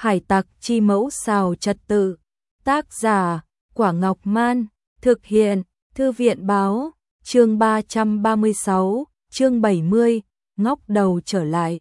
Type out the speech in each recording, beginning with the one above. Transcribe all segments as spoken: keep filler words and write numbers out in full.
Hải tặc chi mẫu xào trật tự. Tác giả, Quả Ngọc Man. Thực hiện, Thư viện báo. Chương ba trăm ba mươi sáu, chương bảy mươi, ngóc đầu trở lại.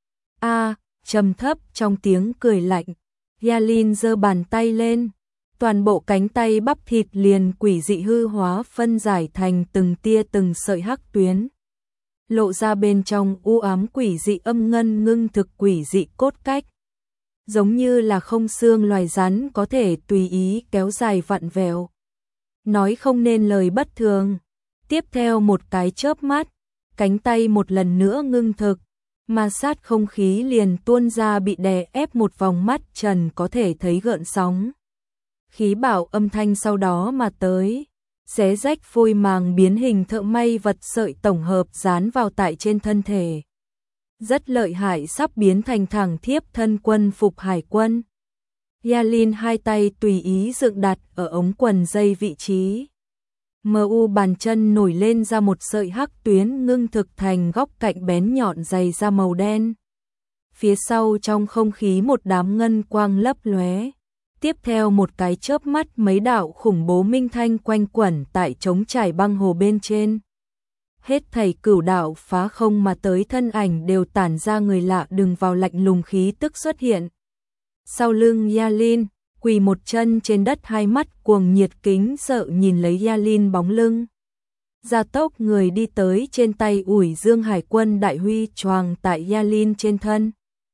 A, trầm thấp trong tiếng cười lạnh. Yalin giơ bàn tay lên. Toàn bộ cánh tay bắp thịt liền quỷ dị hư hóa phân giải thành từng tia từng sợi hắc tuyến. Lộ ra bên trong u ám quỷ dị âm ngân ngưng thực quỷ dị cốt cách. Giống như là không xương loài rắn có thể tùy ý kéo dài vặn vẹo. Nói không nên lời bất thường. Tiếp theo một cái chớp mắt, cánh tay một lần nữa ngưng thực, ma sát không khí liền tuôn ra bị đè ép một vòng mắt trần có thể thấy gợn sóng. Khí bạo âm thanh sau đó mà tới, xé rách phôi màng biến hình thợ may vật sợi tổng hợp dán vào tại trên thân thể. Rất lợi hại, sắp biến thành thẳng thiếp thân quân phục hải quân. Yalin hai tay tùy ý dựng đặt ở ống quần dây vị trí. Mờ u bàn chân nổi lên ra một sợi hắc tuyến ngưng thực thành góc cạnh bén nhọn dày da màu đen. Phía sau trong không khí một đám ngân quang lấp lóe. Tiếp theo một cái chớp mắt mấy đạo khủng bố minh thanh quanh quẩn tại trống trải băng hồ bên trên. Hết thảy cửu đạo phá không mà tới thân ảnh đều tản ra người lạ đừng vào lạnh lùng khí tức xuất hiện. Sau lưng Yalin, quỳ một chân trên đất hai mắt cuồng nhiệt kính sợ nhìn lấy Yalin bóng lưng. Gia tốc người đi tới trên tay ủi dương hải quân đại huy choàng tại Yalin trên thân.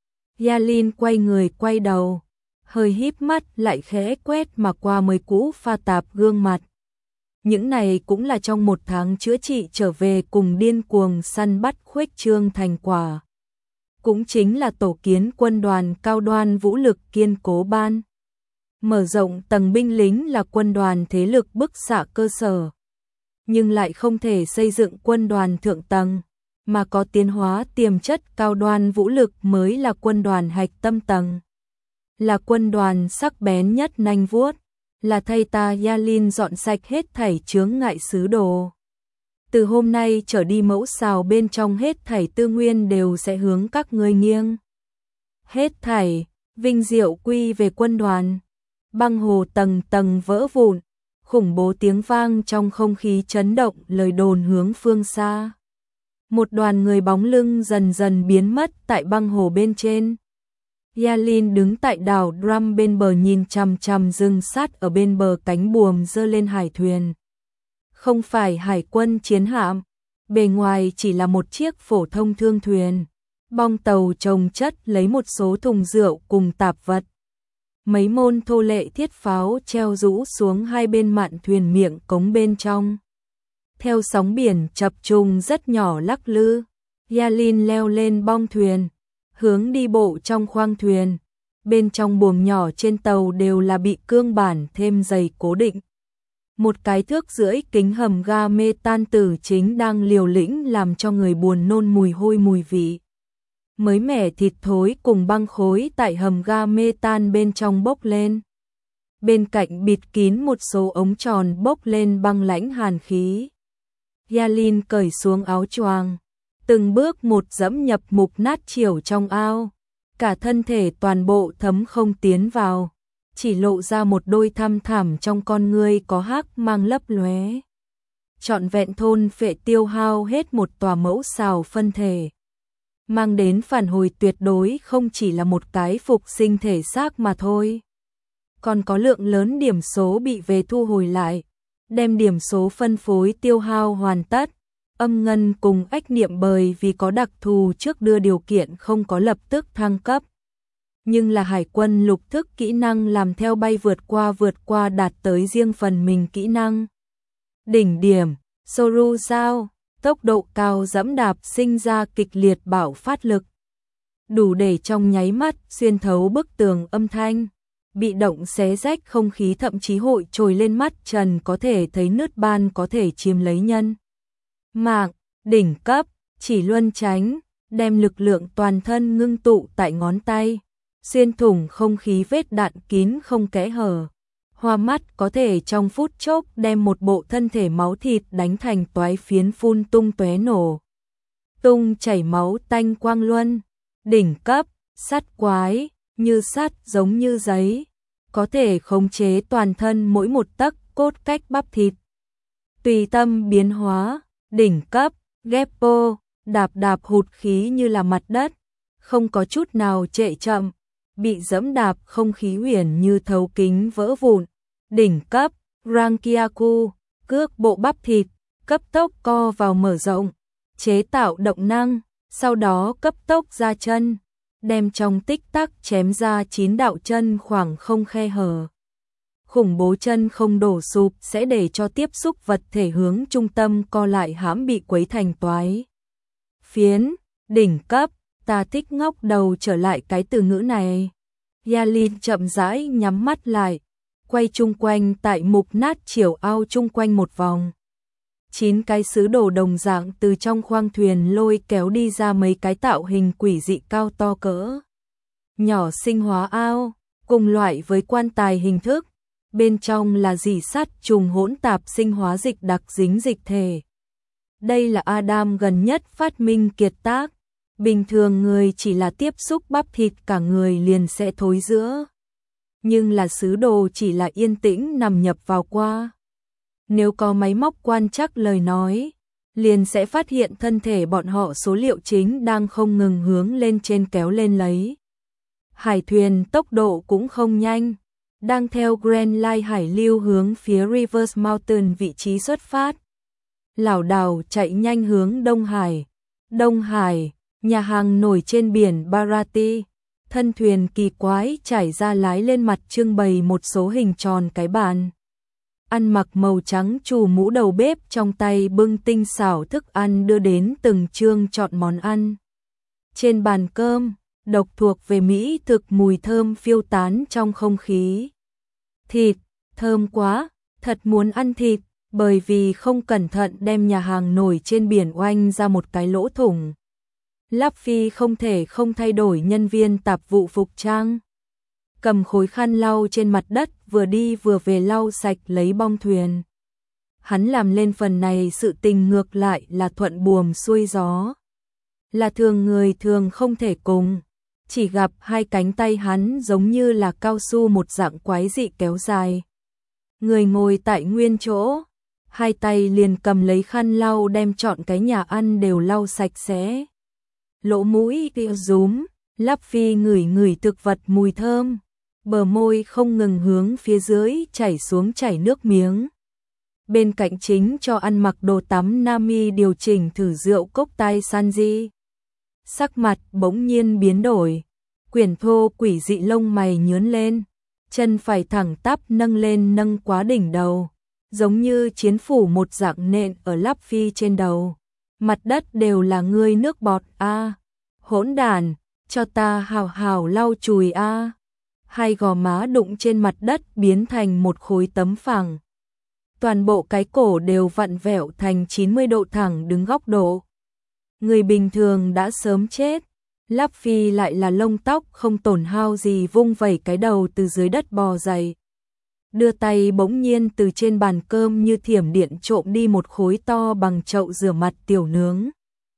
Yalin quay người quay đầu, hơi híp mắt lại khẽ quét mà qua mới cũ pha tạp gương mặt. Những này cũng là trong một tháng chữa trị trở về cùng điên cuồng săn bắt khuếch trương thành quả. Cũng chính là tổ kiến quân đoàn cao đoan vũ lực kiên cố ban. Mở rộng tầng binh lính là quân đoàn thế lực bức xạ cơ sở. Nhưng lại không thể xây dựng quân đoàn thượng tầng, mà có tiến hóa tiềm chất cao đoan vũ lực mới là quân đoàn hạch tâm tầng. Là quân đoàn sắc bén nhất nanh vuốt, là thay ta Yalin dọn sạch hết thảy chướng ngại xứ đồ. Từ hôm nay trở đi mẫu xào bên trong hết thảy tư nguyên đều sẽ hướng các ngươi nghiêng. Hết thảy, vinh diệu quy về quân đoàn. Băng hồ tầng tầng vỡ vụn, khủng bố tiếng vang trong không khí chấn động lời đồn hướng phương xa. Một đoàn người bóng lưng dần dần biến mất tại băng hồ bên trên. Yalin đứng tại đảo Drum bên bờ nhìn chằm chằm rừng sát ở bên bờ cánh buồm dơ lên hải thuyền. Không phải hải quân chiến hạm, bề ngoài chỉ là một chiếc phổ thông thương thuyền. Bong tàu chồng chất lấy một số thùng rượu cùng tạp vật. Mấy môn thô lệ thiết pháo treo rũ xuống hai bên mạn thuyền miệng cống bên trong. Theo sóng biển chập trùng rất nhỏ lắc lư, Yalin leo lên bong thuyền, hướng đi bộ trong khoang thuyền. Bên trong buồng nhỏ trên tàu đều là bị cương bản thêm dày cố định. Một cái thước rưỡi kính hầm ga mê tan tử chính đang liều lĩnh làm cho người buồn nôn mùi hôi mùi vị. Mới mẻ thịt thối cùng băng khối tại hầm ga mê tan bên trong bốc lên. Bên cạnh bịt kín một số ống tròn bốc lên băng lãnh hàn khí. Yalin cởi xuống áo choàng, từng bước một dẫm nhập mục nát chiều trong ao. Cả thân thể toàn bộ thấm không tiến vào, chỉ lộ ra một đôi thăm thẳm trong con ngươi có hắc mang lấp lóe. Trọn vẹn thôn phệ tiêu hao hết một tòa mẫu xào phân thể. Mang đến phản hồi tuyệt đối không chỉ là một cái phục sinh thể xác mà thôi. Còn có lượng lớn điểm số bị về thu hồi lại, đem điểm số phân phối tiêu hao hoàn tất. Âm ngân cùng ách niệm bởi vì có đặc thù trước đưa điều kiện không có lập tức thăng cấp. Nhưng là hải quân lục thức kỹ năng làm theo bay vượt qua vượt qua đạt tới riêng phần mình kỹ năng. Đỉnh điểm, Soru sao, tốc độ cao dẫm đạp sinh ra kịch liệt bạo phát lực. Đủ để trong nháy mắt xuyên thấu bức tường âm thanh. Bị động xé rách không khí thậm chí hội trồi lên mắt trần có thể thấy nứt ban có thể chiếm lấy nhân. Mạng, đỉnh cấp, chỉ luân tránh, đem lực lượng toàn thân ngưng tụ tại ngón tay, xuyên thủng không khí vết đạn kín không kẽ hở. Hoa mắt có thể trong phút chốc đem một bộ thân thể máu thịt đánh thành toái phiến phun tung tóe nổ. Tung chảy máu tanh quang luân, đỉnh cấp, sắt quái, như sắt giống như giấy, có thể khống chế toàn thân mỗi một tấc cốt cách bắp thịt. Tùy tâm biến hóa, đỉnh cấp, Geppo, đạp đạp hụt khí như là mặt đất, không có chút nào trệ chậm, bị dẫm đạp không khí huyền như thấu kính vỡ vụn. Đỉnh cấp, Rankiaku, cước bộ bắp thịt, cấp tốc co vào mở rộng, chế tạo động năng, sau đó cấp tốc ra chân, đem trong tích tắc chém ra chín đạo chân khoảng không khe hở. Khủng bố chân không đổ sụp sẽ để cho tiếp xúc vật thể hướng trung tâm co lại hãm bị quấy thành toái phiến. Đỉnh cấp, ta thích ngóc đầu trở lại cái từ ngữ này. Yalin chậm rãi nhắm mắt lại, quay chung quanh tại mục nát chiều ao chung quanh một vòng. Chín cái sứ đồ đồng dạng từ trong khoang thuyền lôi kéo đi ra mấy cái tạo hình quỷ dị cao to cỡ nhỏ sinh hóa ao, cùng loại với quan tài hình thức. Bên trong là rỉ sắt trùng hỗn tạp sinh hóa dịch đặc dính dịch thể. Đây là Adam gần nhất phát minh kiệt tác. Bình thường người chỉ là tiếp xúc bắp thịt cả người liền sẽ thối rữa. Nhưng là sứ đồ chỉ là yên tĩnh nằm nhập vào qua. Nếu có máy móc quan trắc lời nói, liền sẽ phát hiện thân thể bọn họ số liệu chính đang không ngừng hướng lên trên kéo lên lấy. Hải thuyền tốc độ cũng không nhanh, đang theo Grand Line hải lưu hướng phía Rivers Mountain vị trí xuất phát. Lảo đảo chạy nhanh hướng Đông Hải. Đông Hải, nhà hàng nổi trên biển Barati, thân thuyền kỳ quái trải ra lái lên mặt trưng bày một số hình tròn cái bàn. Ăn mặc màu trắng chủ mũ đầu bếp trong tay bưng tinh xảo thức ăn đưa đến từng chương chọn món ăn. Trên bàn cơm, độc thuộc về Mỹ thực mùi thơm phiêu tán trong không khí. Thịt, thơm quá, thật muốn ăn thịt, bởi vì không cẩn thận đem nhà hàng nổi trên biển oanh ra một cái lỗ thủng. Lắp Phi không thể không thay đổi nhân viên tạp vụ phục trang. Cầm khối khăn lau trên mặt đất vừa đi vừa về lau sạch lấy bong thuyền. Hắn làm lên phần này sự tình ngược lại là thuận buồm xuôi gió. Là thường người thường không thể cùng. Chỉ gặp hai cánh tay hắn giống như là cao su một dạng quái dị kéo dài. Người ngồi tại nguyên chỗ, hai tay liền cầm lấy khăn lau đem trọn cái nhà ăn đều lau sạch sẽ. Lỗ mũi kia rúm, Lắp Phi ngửi ngửi thực vật mùi thơm, bờ môi không ngừng hướng phía dưới chảy xuống chảy nước miếng. Bên cạnh chính cho ăn mặc đồ tắm Nami điều chỉnh thử rượu cốc tai Sanji. Sắc mặt bỗng nhiên biến đổi, quyển thô quỷ dị lông mày nhướn lên, chân phải thẳng tắp nâng lên nâng quá đỉnh đầu, giống như chiến phủ một dạng nện ở Lắp Phi trên đầu. Mặt đất đều là ngươi nước bọt a, à, hỗn đản, cho ta hào hào lau chùi a. À. Hai gò má đụng trên mặt đất biến thành một khối tấm phẳng. Toàn bộ cái cổ đều vặn vẹo thành chín mươi độ thẳng đứng góc độ. Người bình thường đã sớm chết, Lắp Phi lại là lông tóc không tổn hao gì vung vẩy cái đầu từ dưới đất bò dậy. Đưa tay bỗng nhiên từ trên bàn cơm như thiểm điện trộm đi một khối to bằng chậu rửa mặt tiểu nướng.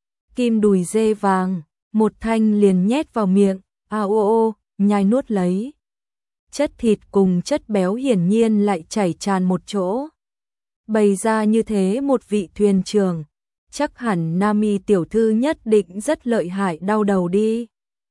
Kim đùi dê vàng, một thanh liền nhét vào miệng, a ô ô, nhai nuốt lấy. Chất thịt cùng chất béo hiển nhiên lại chảy tràn một chỗ. Bày ra như thế một vị thuyền trưởng, chắc hẳn Nami tiểu thư nhất định rất lợi hại đau đầu đi.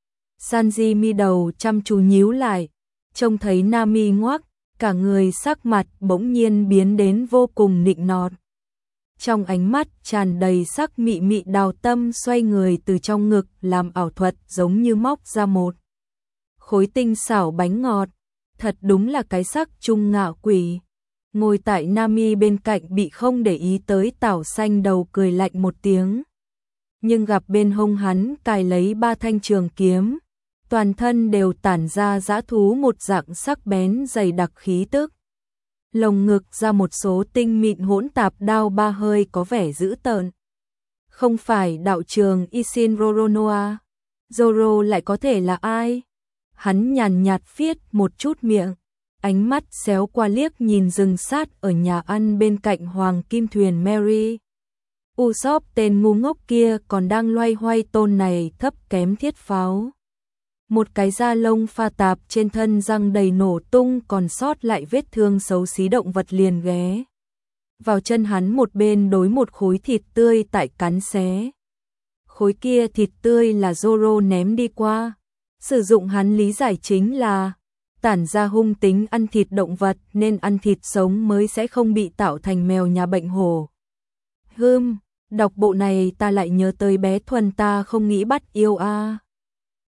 Sanji mi đầu chăm chú nhíu lại, trông thấy Nami ngoác, cả người sắc mặt bỗng nhiên biến đến vô cùng nịnh nọt. Trong ánh mắt tràn đầy sắc mị mị đào tâm xoay người từ trong ngực làm ảo thuật giống như móc ra một khối tinh xảo bánh ngọt, thật đúng là cái sắc trung ngạo quỷ. Ngồi tại Nami bên cạnh bị không để ý tới Tảo Xanh đầu cười lạnh một tiếng. Nhưng gặp bên hông hắn cài lấy ba thanh trường kiếm, toàn thân đều tản ra dã thú một dạng sắc bén dày đặc khí tức. Lồng ngực ra một số tinh mịn hỗn tạp đao ba hơi có vẻ dữ tợn. Không phải đạo trường Ishin Roronoa, Zoro lại có thể là ai? Hắn nhàn nhạt phiết một chút miệng, ánh mắt xéo qua liếc nhìn rừng sát ở nhà ăn bên cạnh Hoàng Kim Thuyền Mary. Usopp tên ngu ngốc kia còn đang loay hoay tôn này thấp kém thiết pháo. một cái da lông pha tạp trên thân răng đầy nổ tung còn sót lại vết thương xấu xí động vật liền ghé vào chân hắn một bên đối một khối thịt tươi tại cắn xé. Khối kia thịt tươi là Zoro ném đi qua, sử dụng hắn lý giải chính là tản ra hung tính ăn thịt động vật nên ăn thịt sống mới sẽ không bị tạo thành mèo nhà bệnh hổ. Hưm, đọc bộ này ta lại nhớ tới bé Thuần ta không nghĩ bắt yêu a. À.